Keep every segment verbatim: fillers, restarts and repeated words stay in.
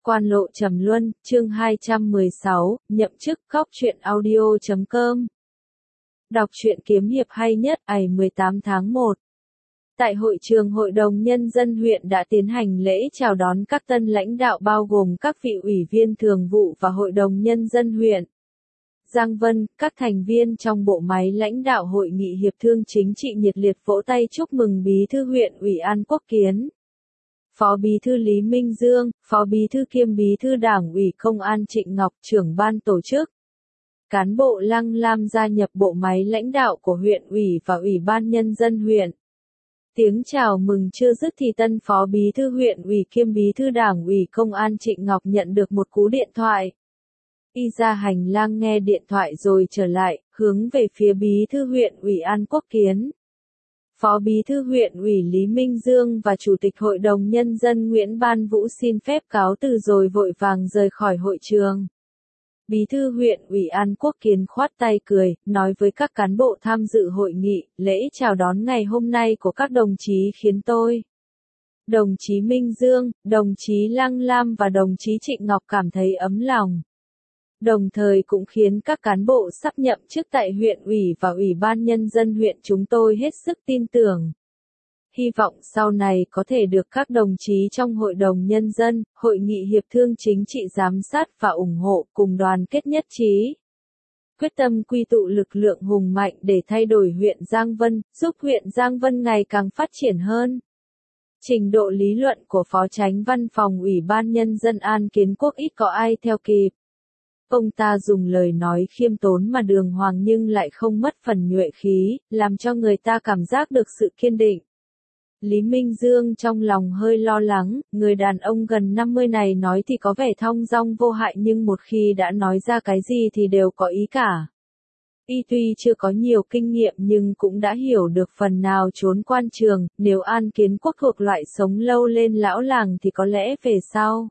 Quan lộ trầm luân, chương hai trăm mười sáu, nhậm chức, góc truyện audio chấm com. Đọc truyện kiếm hiệp hay nhất, ngày mười tám tháng một. Tại hội trường Hội đồng Nhân dân huyện đã tiến hành lễ chào đón các tân lãnh đạo bao gồm các vị ủy viên thường vụ và Hội đồng Nhân dân huyện. Giang Vân, các thành viên trong bộ máy lãnh đạo Hội nghị Hiệp thương Chính trị nhiệt liệt vỗ tay chúc mừng Bí thư huyện ủy An Quốc Kiến, Phó Bí thư Lý Minh Dương, Phó Bí thư kiêm Bí thư Đảng ủy Công an Trịnh Ngọc, trưởng ban tổ chức. Cán bộ Lăng Lam gia nhập bộ máy lãnh đạo của huyện ủy và Ủy ban Nhân dân huyện. Tiếng chào mừng chưa dứt thì tân Phó Bí thư huyện ủy kiêm Bí thư Đảng ủy Công an Trịnh Ngọc nhận được một cú điện thoại. Y ra hành lang nghe điện thoại rồi trở lại, hướng về phía Bí thư huyện ủy An Quốc Kiến, Phó Bí thư huyện ủy Lý Minh Dương và Chủ tịch Hội đồng Nhân dân Nguyễn Ban Vũ xin phép cáo từ rồi vội vàng rời khỏi hội trường. Bí thư huyện ủy An Quốc Kiến khoát tay cười, nói với các cán bộ tham dự hội nghị, lễ chào đón ngày hôm nay của các đồng chí khiến tôi, đồng chí Minh Dương, đồng chí Lăng Lam và đồng chí Trịnh Ngọc cảm thấy ấm lòng. Đồng thời cũng khiến các cán bộ sắp nhậm chức tại huyện ủy và Ủy ban Nhân dân huyện chúng tôi hết sức tin tưởng. Hy vọng sau này có thể được các đồng chí trong Hội đồng Nhân dân, Hội nghị Hiệp thương Chính trị giám sát và ủng hộ cùng đoàn kết nhất trí. Quyết tâm quy tụ lực lượng hùng mạnh để thay đổi huyện Giang Vân, giúp huyện Giang Vân ngày càng phát triển hơn. Trình độ lý luận của Phó Chánh Văn phòng Ủy ban Nhân dân An Kiến Quốc ít có ai theo kịp. Ông ta dùng lời nói khiêm tốn mà đường hoàng nhưng lại không mất phần nhuệ khí, làm cho người ta cảm giác được sự kiên định. Lý Minh Dương trong lòng hơi lo lắng, người đàn ông gần năm mươi này nói thì có vẻ thong dong vô hại nhưng một khi đã nói ra cái gì thì đều có ý cả. Y tuy chưa có nhiều kinh nghiệm nhưng cũng đã hiểu được phần nào chốn quan trường, nếu An Kiến Quốc thuộc loại sống lâu lên lão làng thì có lẽ về sau,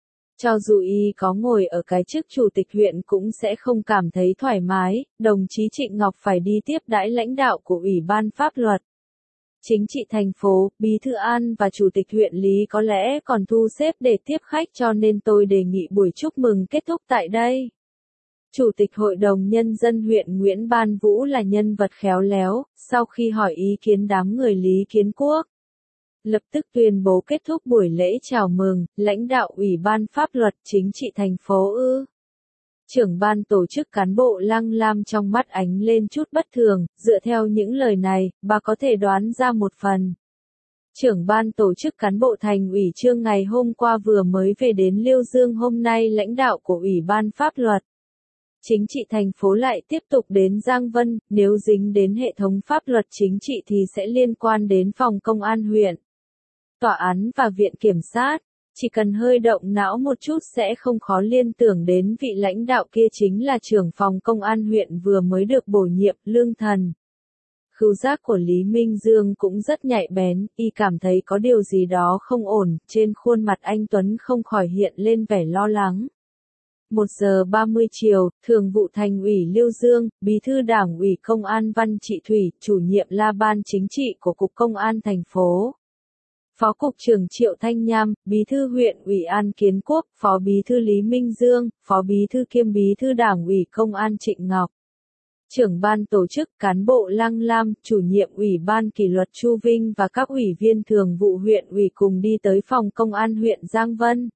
cho dù y có ngồi ở cái chức chủ tịch huyện cũng sẽ không cảm thấy thoải mái. Đồng chí Trịnh Ngọc phải đi tiếp đãi lãnh đạo của Ủy ban Pháp luật, Chính trị thành phố, Bí thư An và Chủ tịch huyện Lý có lẽ còn thu xếp để tiếp khách cho nên tôi đề nghị buổi chúc mừng kết thúc tại đây. Chủ tịch Hội đồng Nhân dân huyện Nguyễn Ban Vũ là nhân vật khéo léo, sau khi hỏi ý kiến đám người Lý Kiến Quốc, lập tức tuyên bố kết thúc buổi lễ chào mừng. Lãnh đạo Ủy ban Pháp luật Chính trị thành phố ư. Trưởng ban tổ chức cán bộ Lăng Lam trong mắt ánh lên chút bất thường, dựa theo những lời này, bà có thể đoán ra một phần. Trưởng ban tổ chức cán bộ thành ủy Trương ngày hôm qua vừa mới về đến Liêu Dương, hôm nay lãnh đạo của Ủy ban Pháp luật Chính trị thành phố lại tiếp tục đến Giang Vân, nếu dính đến hệ thống pháp luật chính trị thì sẽ liên quan đến phòng công an huyện, tòa án và viện kiểm sát. Chỉ cần hơi động não một chút sẽ không khó liên tưởng đến vị lãnh đạo kia chính là trưởng phòng công an huyện vừa mới được bổ nhiệm, Lương Thần. Khứu giác của Lý Minh Dương cũng rất nhạy bén, y cảm thấy có điều gì đó không ổn, trên khuôn mặt anh Tuấn không khỏi hiện lên vẻ lo lắng. một giờ ba mươi chiều, Thường vụ Thành ủy Liêu Dương, Bí thư Đảng ủy Công an Văn Trị Thủy, chủ nhiệm La Ban Chính trị của Cục Công an thành phố, Phó Cục trưởng Triệu Thanh Nham, Bí thư huyện ủy An Kiến Quốc, Phó Bí thư Lý Minh Dương, Phó Bí thư kiêm Bí thư Đảng ủy Công an Trịnh Ngọc, trưởng ban tổ chức cán bộ Lăng Lam, chủ nhiệm Ủy ban kỷ luật Chu Vinh và các ủy viên thường vụ huyện ủy cùng đi tới phòng công an huyện Giang Vân.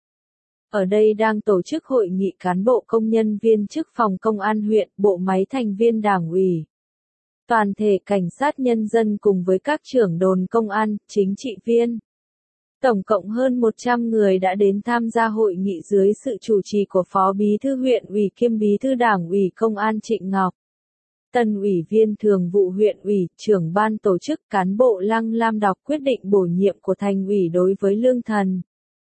Ở đây đang tổ chức hội nghị cán bộ công nhân viên chức phòng công an huyện, bộ máy thành viên Đảng ủy, toàn thể cảnh sát nhân dân cùng với các trưởng đồn công an, chính trị viên. Tổng cộng hơn một trăm người đã đến tham gia hội nghị dưới sự chủ trì của Phó Bí thư huyện ủy kiêm Bí thư Đảng ủy Công an Trịnh Ngọc. Tân ủy viên thường vụ huyện ủy, trưởng ban tổ chức cán bộ Lăng Lam đọc quyết định bổ nhiệm của thành ủy đối với Lương Thần.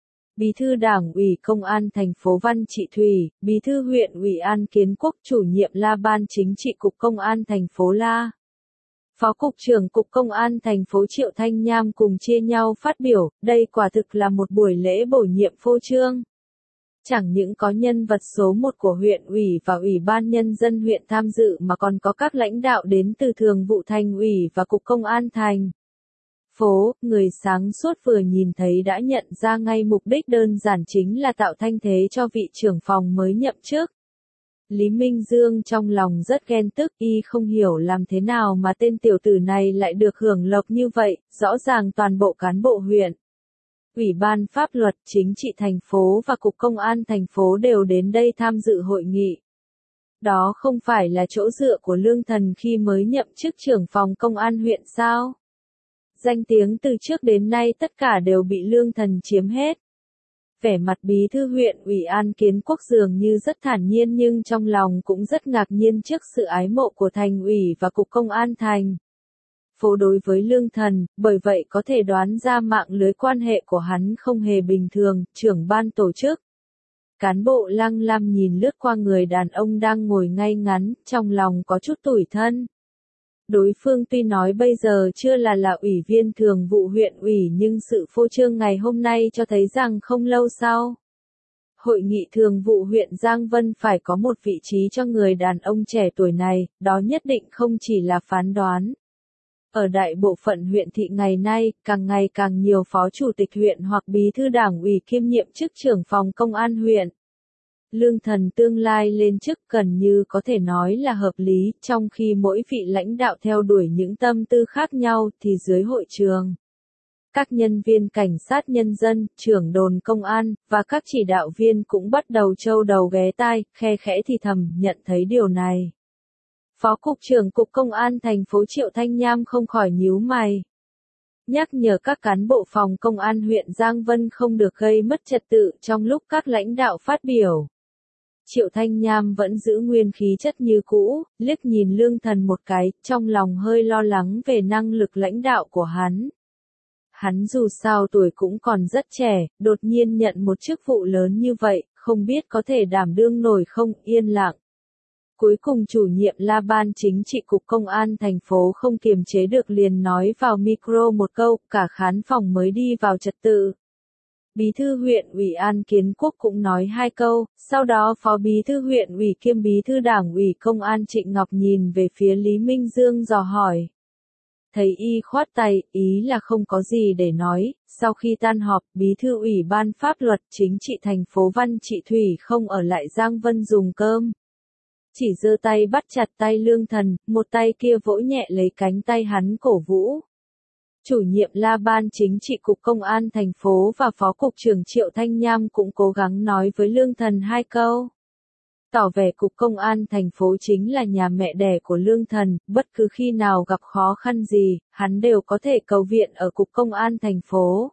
Bí thư Đảng ủy Công an thành phố Văn Trị Thủy, Bí thư huyện ủy An Kiến Quốc, chủ nhiệm La Ban Chính trị Cục Công an thành phố La. Phó Cục trưởng Cục Công an thành phố Triệu Thanh Nham cùng chia nhau phát biểu, đây quả thực là một buổi lễ bổ nhiệm phô trương. Chẳng những có nhân vật số một của huyện ủy và Ủy ban Nhân dân huyện tham dự mà còn có các lãnh đạo đến từ Thường vụ Thành ủy và Cục Công an thành phố, người sáng suốt vừa nhìn thấy đã nhận ra ngay mục đích đơn giản chính là tạo thanh thế cho vị trưởng phòng mới nhậm chức. Lý Minh Dương trong lòng rất ghen tức, y không hiểu làm thế nào mà tên tiểu tử này lại được hưởng lộc như vậy, rõ ràng toàn bộ cán bộ huyện, Ủy ban pháp luật chính trị thành phố và Cục Công an thành phố đều đến đây tham dự hội nghị. Đó không phải là chỗ dựa của Lương Thần khi mới nhậm chức trưởng phòng công an huyện sao? Danh tiếng từ trước đến nay tất cả đều bị Lương Thần chiếm hết. Vẻ mặt bí thư huyện ủy An Kiến Quốc dường như rất thản nhiên nhưng trong lòng cũng rất ngạc nhiên trước sự ái mộ của thành ủy và Cục Công an thành phố đối với Lương Thần, bởi vậy có thể đoán ra mạng lưới quan hệ của hắn không hề bình thường. Trưởng ban tổ chức cán bộ Lăng Lam nhìn lướt qua người đàn ông đang ngồi ngay ngắn, trong lòng có chút tủi thân. Đối phương tuy nói bây giờ chưa là là ủy viên thường vụ huyện ủy nhưng sự phô trương ngày hôm nay cho thấy rằng không lâu sau, hội nghị thường vụ huyện Giang Vân phải có một vị trí cho người đàn ông trẻ tuổi này, đó nhất định không chỉ là phán đoán. Ở đại bộ phận huyện thị ngày nay, càng ngày càng nhiều phó chủ tịch huyện hoặc bí thư đảng ủy kiêm nhiệm chức trưởng phòng công an huyện. Lương Thần tương lai lên chức gần như có thể nói là hợp lý, trong khi mỗi vị lãnh đạo theo đuổi những tâm tư khác nhau thì dưới hội trường, các nhân viên cảnh sát nhân dân, trưởng đồn công an, và các chỉ đạo viên cũng bắt đầu trâu đầu ghé tai, khe khẽ thì thầm, nhận thấy điều này. Phó Cục trưởng Cục Công an thành phố Triệu Thanh Nham không khỏi nhíu mày. Nhắc nhở các cán bộ phòng công an huyện Giang Vân không được gây mất trật tự trong lúc các lãnh đạo phát biểu. Triệu Thanh Nham vẫn giữ nguyên khí chất như cũ, liếc nhìn Lương Thần một cái, trong lòng hơi lo lắng về năng lực lãnh đạo của hắn. Hắn dù sao tuổi cũng còn rất trẻ, đột nhiên nhận một chức vụ lớn như vậy, không biết có thể đảm đương nổi không. Yên lặng. Cuối cùng chủ nhiệm La Ban chính trị Cục Công an thành phố không kiềm chế được liền nói vào micro một câu, cả khán phòng mới đi vào trật tự. Bí thư huyện ủy An Kiến Quốc cũng nói hai câu, sau đó phó bí thư huyện ủy kiêm bí thư đảng ủy công an Trịnh Ngọc nhìn về phía Lý Minh Dương dò hỏi. Thấy y khoát tay, ý là không có gì để nói. Sau khi tan họp, bí thư ủy ban pháp luật chính trị thành phố Văn Trị Thủy không ở lại Giang Vân dùng cơm. Chỉ giơ tay bắt chặt tay Lương Thần, một tay kia vỗ nhẹ lấy cánh tay hắn cổ vũ. Chủ nhiệm La Ban chính trị Cục Công an thành phố và Phó Cục trưởng Triệu Thanh Nham cũng cố gắng nói với Lương Thần hai câu. Tỏ vẻ Cục Công an thành phố chính là nhà mẹ đẻ của Lương Thần, bất cứ khi nào gặp khó khăn gì, hắn đều có thể cầu viện ở Cục Công an thành phố.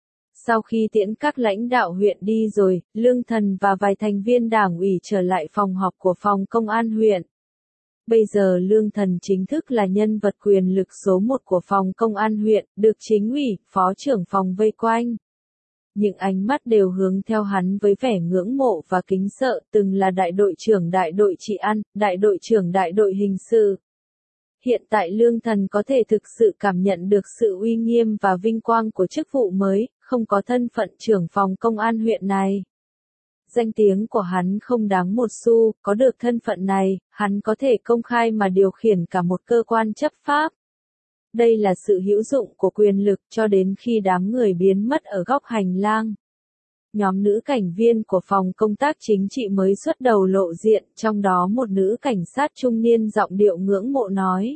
Sau khi tiễn các lãnh đạo huyện đi rồi, Lương Thần và vài thành viên đảng ủy trở lại phòng họp của phòng công an huyện. Bây giờ Lương Thần chính thức là nhân vật quyền lực số một của phòng công an huyện, được chính ủy, phó trưởng phòng vây quanh. Những ánh mắt đều hướng theo hắn với vẻ ngưỡng mộ và kính sợ, từng là đại đội trưởng đại đội trị an, đại đội trưởng đại đội hình sự. Hiện tại Lương Thần có thể thực sự cảm nhận được sự uy nghiêm và vinh quang của chức vụ mới, không có thân phận trưởng phòng công an huyện này. Danh tiếng của hắn không đáng một xu, có được thân phận này, hắn có thể công khai mà điều khiển cả một cơ quan chấp pháp. Đây là sự hữu dụng của quyền lực cho đến khi đám người biến mất ở góc hành lang. Nhóm nữ cảnh viên của phòng công tác chính trị mới xuất đầu lộ diện, trong đó một nữ cảnh sát trung niên giọng điệu ngưỡng mộ nói.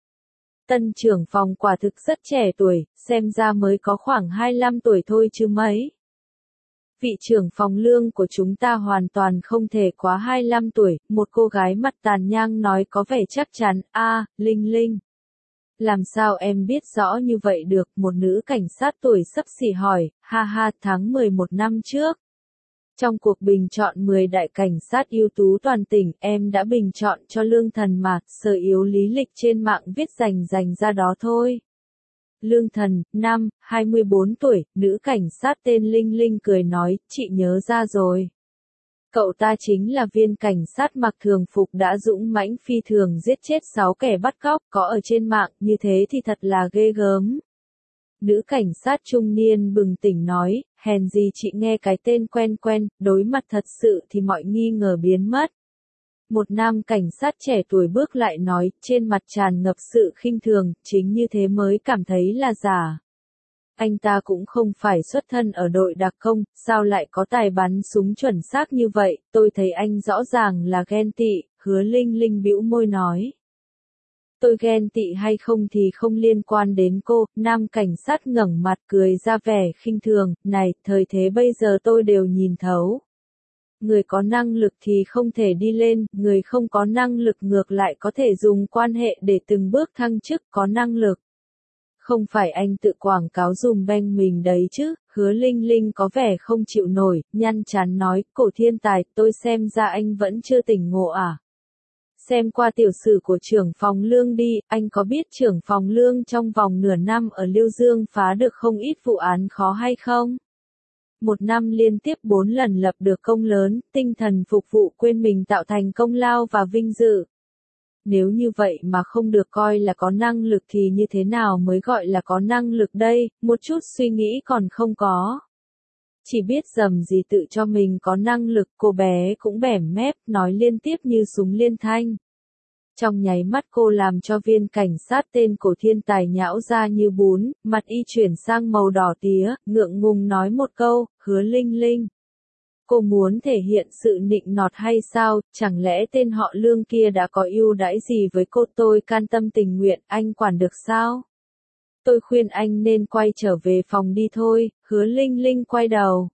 Tân trưởng phòng quả thực rất trẻ tuổi, xem ra mới có khoảng hai mươi lăm tuổi thôi chứ mấy. Vị trưởng phòng Lương của chúng ta hoàn toàn không thể quá hai mươi lăm tuổi, một cô gái mặt tàn nhang nói có vẻ chắc chắn. A, Linh Linh. Làm sao em biết rõ như vậy được, một nữ cảnh sát tuổi xấp xỉ hỏi. Ha ha, tháng mười một năm trước. Trong cuộc bình chọn mười đại cảnh sát ưu tú toàn tỉnh, em đã bình chọn cho Lương Thần mà, sở yếu lý lịch trên mạng viết dành dành ra đó thôi. Lương Thần, năm, hai mươi bốn tuổi, nữ cảnh sát tên Linh Linh cười nói, chị nhớ ra rồi. Cậu ta chính là viên cảnh sát mặc thường phục đã dũng mãnh phi thường giết chết sáu kẻ bắt cóc, có ở trên mạng, như thế thì thật là ghê gớm. Nữ cảnh sát trung niên bừng tỉnh nói, hèn gì chị nghe cái tên quen quen, đối mặt thật sự thì mọi nghi ngờ biến mất. Một nam cảnh sát trẻ tuổi bước lại nói, trên mặt tràn ngập sự khinh thường, chính như thế mới cảm thấy là giả. anh ta cũng không phải xuất thân ở đội đặc công, sao lại có tài bắn súng chuẩn xác như vậy, tôi thấy anh rõ ràng là ghen tị, Hứa Linh Linh bĩu môi nói. Tôi ghen tị hay không thì không liên quan đến cô, nam cảnh sát ngẩng mặt cười ra vẻ khinh thường, này, thời thế bây giờ tôi đều nhìn thấu. Người có năng lực thì không thể đi lên, người không có năng lực ngược lại có thể dùng quan hệ để từng bước thăng chức có năng lực. Không phải anh tự quảng cáo dùm beng mình đấy chứ, Hứa Linh Linh có vẻ không chịu nổi, nhăn chán nói, Cổ Thiên Tài, tôi xem ra anh vẫn chưa tỉnh ngộ à. Xem qua tiểu sử của trưởng phòng lương đi, anh có biết trưởng phòng lương trong vòng nửa năm ở Liêu Dương phá được không ít vụ án khó hay không? Một năm liên tiếp bốn lần lập được công lớn, tinh thần phục vụ quên mình tạo thành công lao và vinh dự. Nếu như vậy mà không được coi là có năng lực thì như thế nào mới gọi là có năng lực đây, một chút suy nghĩ còn không có. Chỉ biết dầm gì tự cho mình có năng lực, cô bé cũng bẻm mép, nói liên tiếp như súng liên thanh. Trong nháy mắt cô làm cho viên cảnh sát tên Cổ Thiên Tài nhão ra như bún, mặt y chuyển sang màu đỏ tía, ngượng ngùng nói một câu, Hứa Linh Linh. Cô muốn thể hiện sự nịnh nọt hay sao, chẳng lẽ tên họ Lương kia đã có ưu đãi gì với cô, tôi can tâm tình nguyện, anh quản được sao? Tôi khuyên anh nên quay trở về phòng đi thôi, Hứa Linh Linh quay đầu.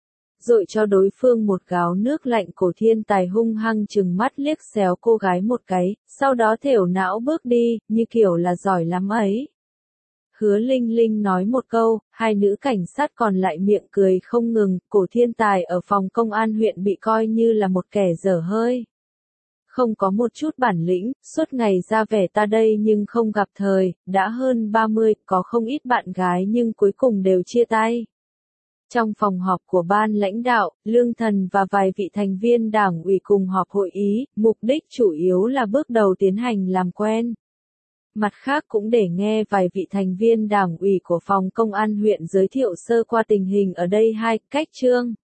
Dội cho đối phương một gáo nước lạnh, Cổ Thiên Tài hung hăng trừng mắt liếc xéo cô gái một cái, sau đó thểu não bước đi, như kiểu là giỏi lắm ấy. Hứa Linh Linh nói một câu, hai nữ cảnh sát còn lại miệng cười không ngừng, Cổ Thiên Tài ở phòng công an huyện bị coi như là một kẻ dở hơi. Không có một chút bản lĩnh, suốt ngày ra vẻ ta đây nhưng không gặp thời, đã hơn ba mươi, có không ít bạn gái nhưng cuối cùng đều chia tay. Trong phòng họp của ban lãnh đạo, Lương Thần và vài vị thành viên đảng ủy cùng họp hội ý, mục đích chủ yếu là bước đầu tiến hành làm quen. Mặt khác cũng để nghe vài vị thành viên đảng ủy của phòng công an huyện giới thiệu sơ qua tình hình ở đây hai, cách chương.